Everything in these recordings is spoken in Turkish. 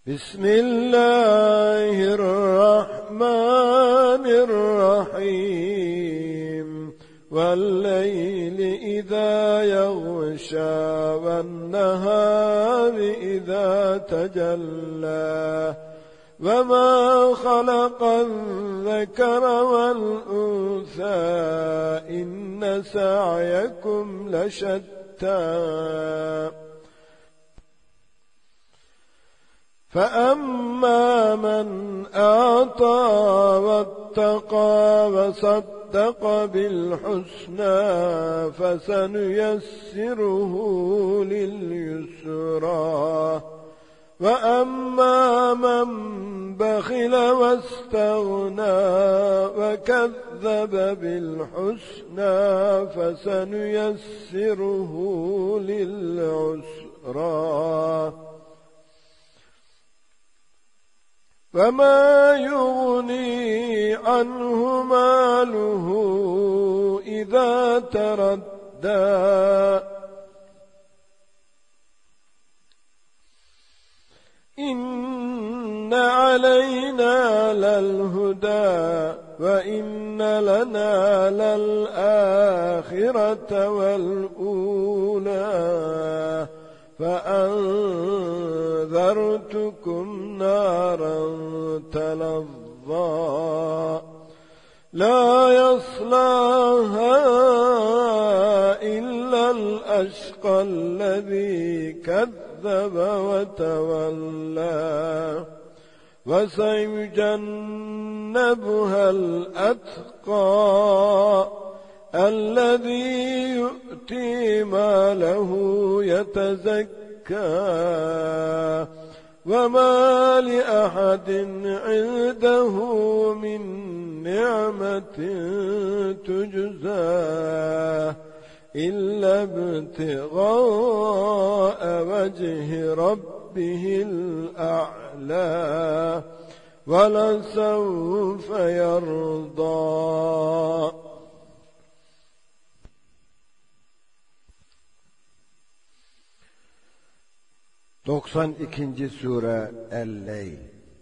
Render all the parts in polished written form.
بسم الله الرحمن الرحيم والليل إذا يغشى والنهار إذا تجلى وما خلق الذكر والأنثى إن سعيكم لشتى فأما من أعطى واتقى وصدق بالحسنى فسنيسره لليسرى وأما من بخل واستغنى وكذب بالحسنى فسنيسره للعسرى وما يغني عنه ماله إذا تردى إن علينا للهدى وإن لنا للآخرة والأولى فأنذرتكم نارا تلظى لا يصلاها إلا الأشقى الذي كذب وتولى وسيجنبها الأتقى الذي يؤتي ماله يتزكى وما لأحد عنده من نعمة تجزى إلا ابتغاء وجه ربه الأعلى ولسوف يرضى. 92. Sure El-Leyl.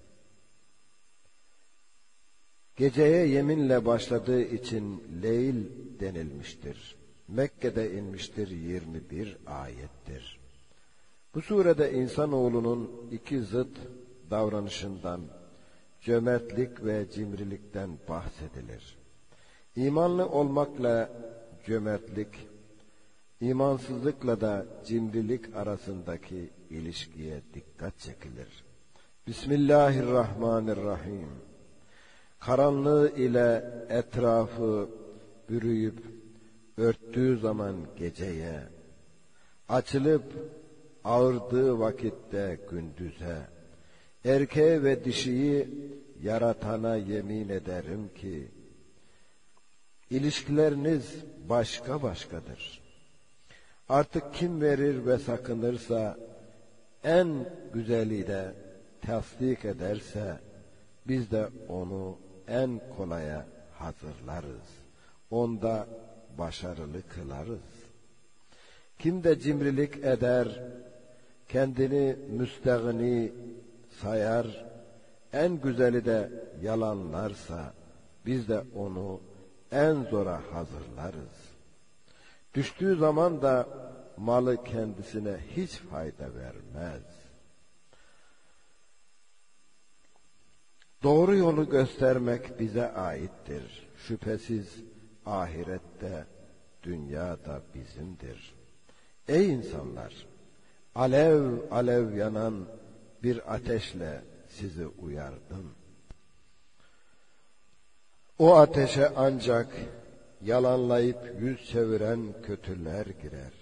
Geceye yeminle başladığı için Leyl denilmiştir. Mekke'de inmiştir, 21 ayettir. Bu surede insanoğlunun iki zıt davranışından, cömertlik ve cimrilikten bahsedilir. İmanlı olmakla cömertlik, imansızlıkla da cimrilik arasındaki ilişkiye dikkat çekilir. Bismillahirrahmanirrahim. Karanlığı ile etrafı bürüyüp örttüğü zaman geceye, açılıp ağırdığı vakitte gündüze, erkeğe ve dişiyi yaratana yemin ederim ki, ilişkileriniz başka başkadır. Artık kim verir ve sakınırsa, en güzeli de tasdik ederse, biz de onu en kolaya hazırlarız. Onda başarılı kılarız. Kim de cimrilik eder, kendini müstehni sayar, en güzeli de yalanlarsa, biz de onu en zora hazırlarız. Düştüğü zaman da malı kendisine hiç fayda vermez. Doğru yolu göstermek bize aittir. Şüphesiz ahirette, dünyada bizimdir. Ey insanlar! Alev alev yanan bir ateşle sizi uyardım. O ateşe ancak yalanlayıp yüz çeviren kötüler girer.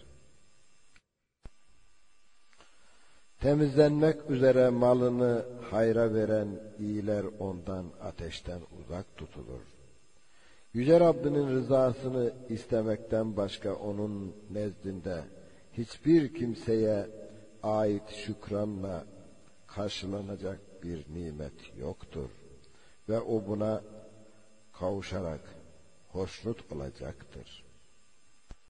Temizlenmek üzere malını hayra veren iyiler ondan, ateşten uzak tutulur. Yüce Rabbinin rızasını istemekten başka onun nezdinde hiçbir kimseye ait şükranla karşılanacak bir nimet yoktur. Ve o buna kavuşarak hoşnut olacaktır.